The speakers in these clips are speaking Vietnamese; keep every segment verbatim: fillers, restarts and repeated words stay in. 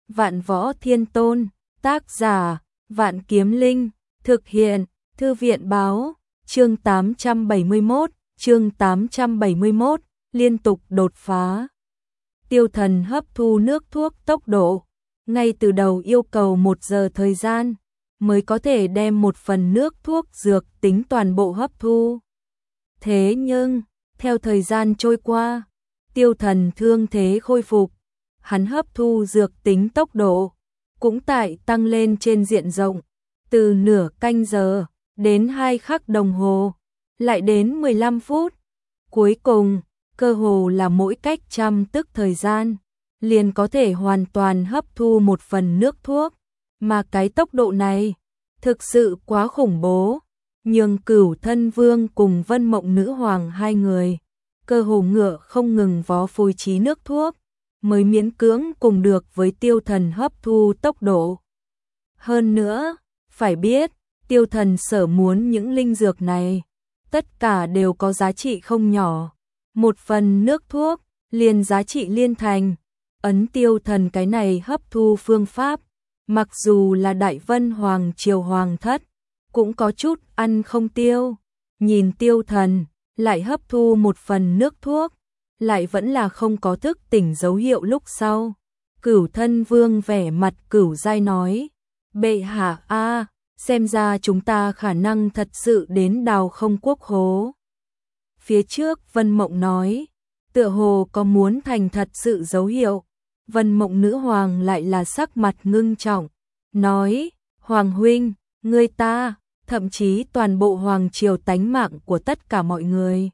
Vạn Võ Thiên Tôn, tác giả, Vạn Kiếm Linh, thực hiện, Thư viện báo, chương tám trăm bảy mươi mốt, chương tám trăm bảy mươi mốt, liên tục đột phá. Tiêu Thần hấp thu nước thuốc tốc độ, ngay từ đầu yêu cầu một giờ thời gian, mới có thể đem một phần nước thuốc dược tính toàn bộ hấp thu. Thế nhưng, theo thời gian trôi qua, Tiêu Thần thương thế khôi phục, hắn hấp thu dược tính tốc độ cũng tại tăng lên trên diện rộng, từ nửa canh giờ đến hai khắc đồng hồ, lại đến mười lăm phút. Cuối cùng, cơ hồ là mỗi cách trăm tức thời gian, liền có thể hoàn toàn hấp thu một phần nước thuốc, mà cái tốc độ này thực sự quá khủng bố, nhường Cửu Thân Vương cùng Vân Mộng Nữ Hoàng hai người cơ hồ ngựa không ngừng vó phối trí nước thuốc, mới miễn cưỡng cùng được với Tiêu Thần hấp thu tốc độ. Hơn nữa, phải biết, Tiêu Thần sở muốn những linh dược này, tất cả đều có giá trị không nhỏ. Một phần nước thuốc, liền giá trị liên thành. Ấn Tiêu Thần cái này hấp thu phương pháp, mặc dù là Đại Vân Hoàng Triều Hoàng thất, cũng có chút ăn không tiêu. Nhìn Tiêu Thần, lại hấp thu một phần nước thuốc, lại vẫn là không có thức tỉnh dấu hiệu lúc sau. Cửu Thân Vương vẻ mặt cửu giai nói, bệ hạ a, xem ra chúng ta khả năng thật sự đến đào không quốc hố. Phía trước Vân Mộng nói, tựa hồ có muốn thành thật sự dấu hiệu. Vân Mộng Nữ Hoàng lại là sắc mặt ngưng trọng, nói, Hoàng huynh, ngươi ta, thậm chí toàn bộ Hoàng Triều tánh mạng của tất cả mọi người,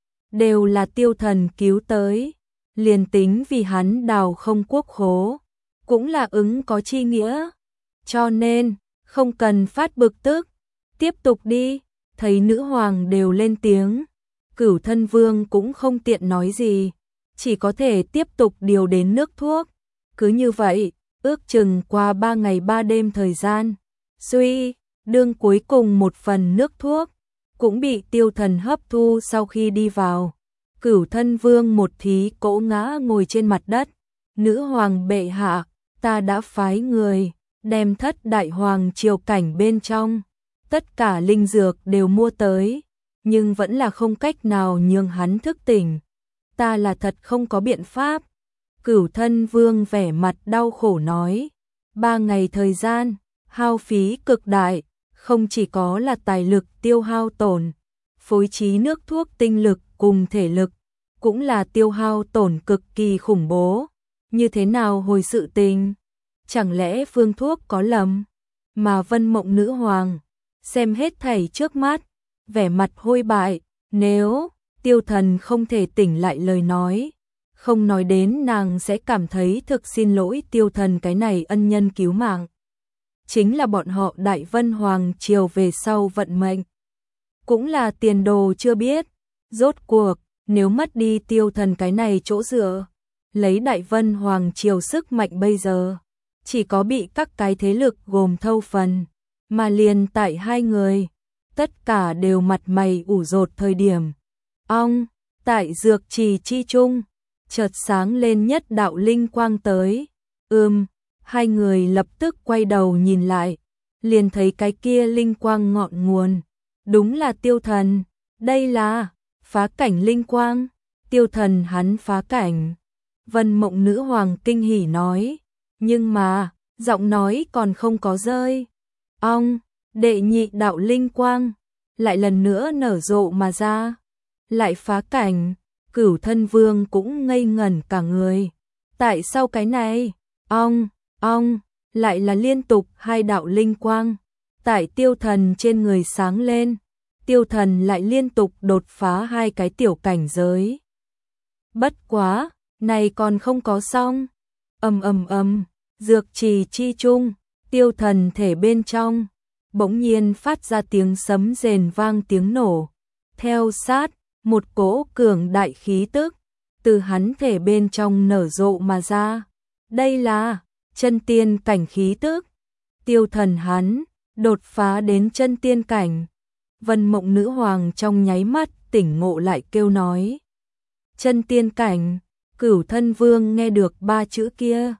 đều là Tiêu Thần cứu tới, liền tính vì hắn đào không quốc hố, cũng là ứng có chi nghĩa, cho nên, không cần phát bực tức, tiếp tục đi. Thấy nữ hoàng đều lên tiếng, Cửu Thân Vương cũng không tiện nói gì, chỉ có thể tiếp tục điều đến nước thuốc. Cứ như vậy, ước chừng qua ba ngày ba đêm thời gian, suy, đương cuối cùng một phần nước thuốc cũng bị Tiêu Thần hấp thu. Sau khi đi vào, Cửu Thân Vương một thí cỗ ngã ngồi trên mặt đất. Nữ hoàng bệ hạ, ta đã phái người đem thất đại hoàng triều cảnh bên trong tất cả linh dược đều mua tới, nhưng vẫn là không cách nào nhường hắn thức tỉnh. Ta là thật không có biện pháp. Cửu Thân Vương vẻ mặt đau khổ nói, ba ngày thời gian, hao phí cực đại, không chỉ có là tài lực tiêu hao tổn, phối trí nước thuốc tinh lực cùng thể lực, cũng là tiêu hao tổn cực kỳ khủng bố. Như thế nào hồi sự tình? Chẳng lẽ phương thuốc có lầm? Mà Vân Mộng Nữ Hoàng xem hết thảy trước mắt, vẻ mặt hôi bại. Nếu Tiêu Thần không thể tỉnh lại lời nói, không nói đến nàng sẽ cảm thấy thực xin lỗi Tiêu Thần cái này ân nhân cứu mạng, chính là bọn họ Đại Vân Hoàng Triều về sau vận mệnh, cũng là tiền đồ chưa biết. Rốt cuộc, nếu mất đi Tiêu Thần cái này chỗ dựa, lấy Đại Vân Hoàng Triều sức mạnh bây giờ, chỉ có bị các cái thế lực gồm thâu phần, mà liền tại hai người, tất cả đều mặt mày ủ rột thời điểm. Ong, tại dược trì chi trung, chợt sáng lên nhất đạo linh quang tới. Ừm, hai người lập tức quay đầu nhìn lại, liền thấy cái kia linh quang ngọn nguồn, đúng là Tiêu Thần. Đây là phá cảnh linh quang. Tiêu Thần hắn phá cảnh. Vân Mộng Nữ Hoàng kinh hỉ nói, nhưng mà, giọng nói còn không có rơi. Ong, đệ nhị đạo linh quang lại lần nữa nở rộ mà ra, lại phá cảnh. Cửu Thân Vương cũng ngây ngẩn cả người. Tại sao cái này? Ong, ong, lại là liên tục hai đạo linh quang tại Tiêu Thần trên người sáng lên. Tiêu Thần lại liên tục đột phá hai cái tiểu cảnh giới. Bất quá, này còn không có xong. Ầm ầm ầm, dược trì chi trung, Tiêu Thần thể bên trong bỗng nhiên phát ra tiếng sấm rền vang tiếng nổ. Theo sát, một cỗ cường đại khí tức từ hắn thể bên trong nở rộ mà ra. Đây là chân tiên cảnh khí tức. Tiêu Thần hắn đột phá đến chân tiên cảnh. Vân Mộng Nữ Hoàng trong nháy mắt tỉnh ngộ lại kêu nói, chân tiên cảnh. Cửu Thân Vương nghe được ba chữ kia,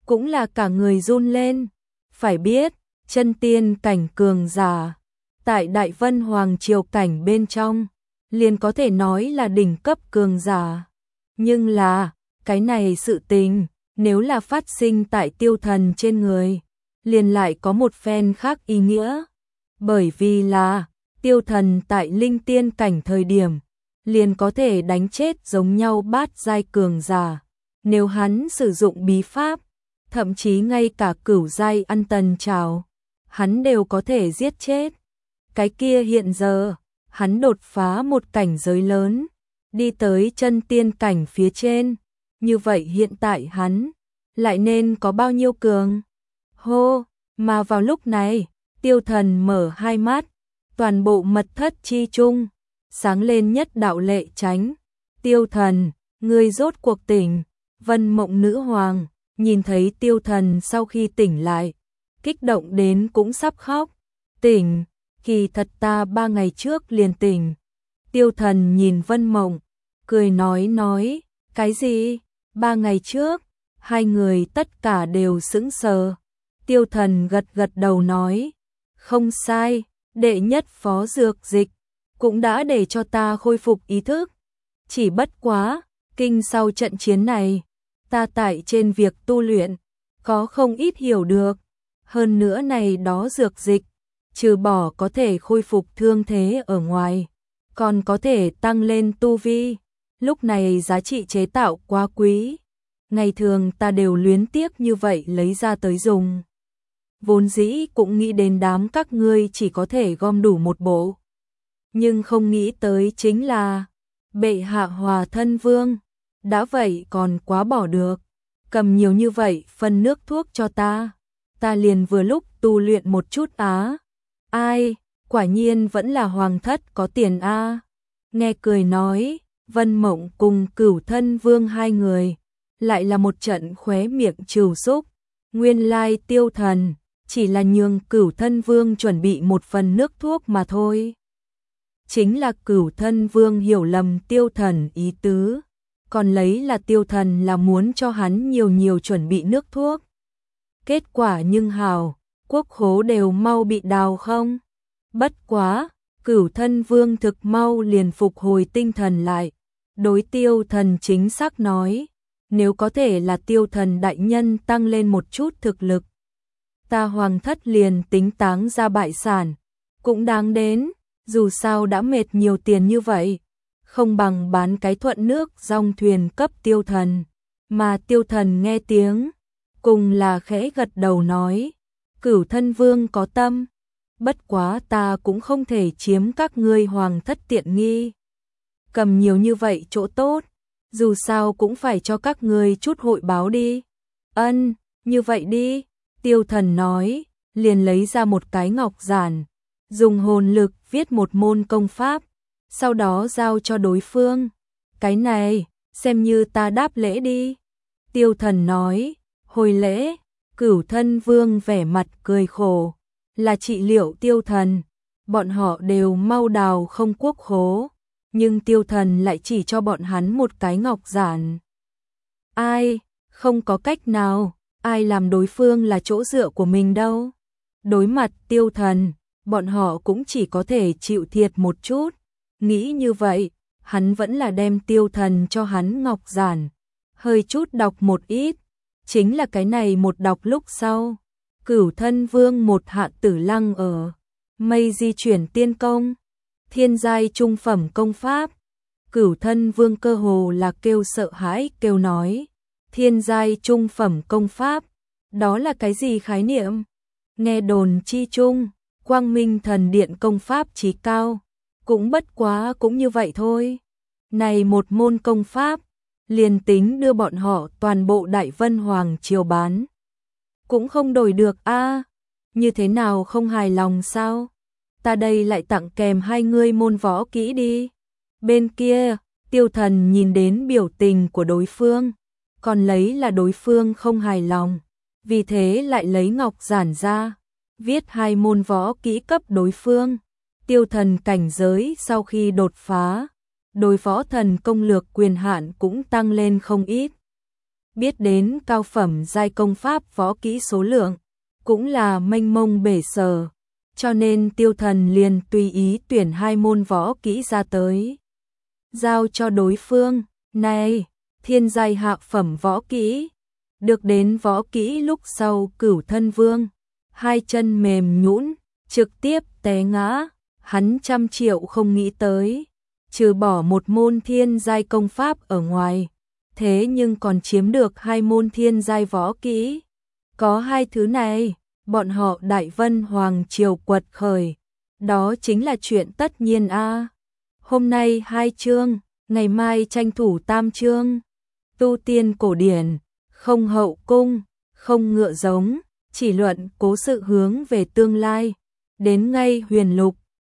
cũng là cả người run lên. Phải biết, chân tiên cảnh cường giả, tại Đại Vân Hoàng Triều cảnh bên trong, liền có thể nói là đỉnh cấp cường giả. Nhưng là, cái này sự tình, nếu là phát sinh tại Tiêu Thần trên người, liền lại có một phen khác ý nghĩa. Bởi vì là, Tiêu Thần tại linh tiên cảnh thời điểm, liền có thể đánh chết giống nhau bát giai cường giả. Nếu hắn sử dụng bí pháp, thậm chí ngay cả cửu giai ăn tần trảo, hắn đều có thể giết chết. Cái kia hiện giờ, hắn đột phá một cảnh giới lớn, đi tới chân tiên cảnh phía trên. Như vậy hiện tại hắn, lại nên có bao nhiêu cường? Hô, mà vào lúc này, Tiêu Thần mở hai mắt, toàn bộ mật thất chi chung, sáng lên nhất đạo lệ chánh. Tiêu Thần, ngươi rốt cuộc tỉnh. Vân Mộng Nữ Hoàng, nhìn thấy Tiêu Thần sau khi tỉnh lại, kích động đến cũng sắp khóc. Tỉnh, kỳ thật ta ba ngày trước liền tỉnh. Tiêu Thần nhìn Vân Mộng, cười nói nói, cái gì? Ba ngày trước? Hai người tất cả đều sững sờ. Tiêu Thần gật gật đầu nói, không sai, đệ nhất phó dược dịch, cũng đã để cho ta khôi phục ý thức. Chỉ bất quá, kinh sau trận chiến này, ta tại trên việc tu luyện, có không ít hiểu được. Hơn nữa này đó dược dịch, trừ bỏ có thể khôi phục thương thế ở ngoài, còn có thể tăng lên tu vi. Lúc này giá trị chế tạo quá quý, ngày thường ta đều luyến tiếc như vậy lấy ra tới dùng. Vốn dĩ cũng nghĩ đến đám các ngươi chỉ có thể gom đủ một bộ, nhưng không nghĩ tới chính là bệ hạ Hòa Thân Vương, đã vậy còn quá bỏ được, cầm nhiều như vậy phân nước thuốc cho ta, ta liền vừa lúc tu luyện một chút á. Ai, quả nhiên vẫn là hoàng thất có tiền a. Nghe cười nói, Vân Mộng cùng Cửu Thân Vương hai người, lại là một trận khóe miệng trừ xúc. Nguyên lai Tiêu Thần chỉ là nhường Cửu Thân Vương chuẩn bị một phần nước thuốc mà thôi. Chính là Cửu Thân Vương hiểu lầm Tiêu Thần ý tứ, còn lấy là Tiêu Thần là muốn cho hắn nhiều nhiều chuẩn bị nước thuốc. Kết quả nhưng hào, quốc khố đều mau bị đào không. Bất quá, Cửu Thân Vương thực mau liền phục hồi tinh thần lại, đối Tiêu Thần chính xác nói, nếu có thể là Tiêu Thần đại nhân tăng lên một chút thực lực, ta hoàng thất liền tính táng ra bại sản, cũng đáng đến, dù sao đã mệt nhiều tiền như vậy, không bằng bán cái thuận nước dòng thuyền cấp Tiêu Thần. Mà Tiêu Thần nghe tiếng, cùng là khẽ gật đầu nói, Cửu Thân Vương có tâm, bất quá ta cũng không thể chiếm các ngươi hoàng thất tiện nghi. Cầm nhiều như vậy chỗ tốt, dù sao cũng phải cho các ngươi chút hội báo đi. Ân, như vậy đi, Tiêu Thần nói, liền lấy ra một cái ngọc giản, dùng hồn lực viết một môn công pháp, sau đó giao cho đối phương. Cái này, xem như ta đáp lễ đi. Tiêu Thần nói, hồi lễ. Cửu Thân Vương vẻ mặt cười khổ, là trị liệu Tiêu Thần, bọn họ đều mau đào không quốc khố, nhưng Tiêu Thần lại chỉ cho bọn hắn một cái ngọc giản. Ai, không có cách nào, ai làm đối phương là chỗ dựa của mình đâu. Đối mặt Tiêu Thần, bọn họ cũng chỉ có thể chịu thiệt một chút. Nghĩ như vậy, hắn vẫn là đem Tiêu Thần cho hắn ngọc giản, hơi chút đọc một ít. Chính là cái này một đọc lúc sau, Cửu Thân Vương một hạ tử lăng ở, mây di chuyển tiên công, thiên giai trung phẩm công pháp. Cửu Thân Vương cơ hồ là kêu sợ hãi kêu nói, thiên giai trung phẩm công pháp, đó là cái gì khái niệm? Nghe đồn chi trung, Quang Minh Thần Điện công pháp chí cao, cũng bất quá cũng như vậy thôi. Này một môn công pháp, liền tính đưa bọn họ toàn bộ Đại Vân Hoàng Triều bán, cũng không đổi được a. À, như thế nào không hài lòng sao? Ta đây lại tặng kèm hai ngươi môn võ kỹ đi. Bên kia, Tiêu Thần nhìn đến biểu tình của đối phương, còn lấy là đối phương không hài lòng, vì thế lại lấy ngọc giản ra, viết hai môn võ kỹ cấp đối phương. Tiêu Thần cảnh giới sau khi đột phá, đối võ thần công lược quyền hạn cũng tăng lên không ít. biết đến cao phẩm giai công pháp võ kỹ số lượng, cũng là mênh mông bể sở, cho nên Tiêu Thần liền tùy ý tuyển hai môn võ kỹ ra tới. Giao cho đối phương, này, thiên giai hạ phẩm võ kỹ. Được đến võ kỹ lúc sau Cửu Thân Vương, hai chân mềm nhũn, trực tiếp té ngã, hắn trăm triệu không nghĩ tới, trừ bỏ một môn thiên giai công pháp ở ngoài, thế nhưng còn chiếm được hai môn thiên giai võ kỹ. Có hai thứ này, bọn họ Đại Vân Hoàng triều quật khởi, đó chính là chuyện tất nhiên a. Hôm nay hai chương, ngày mai tranh thủ tam chương. Tu tiên cổ điển, không hậu cung, không ngựa giống, chỉ luận cố sự hướng về tương lai. Đến ngay huyền lục,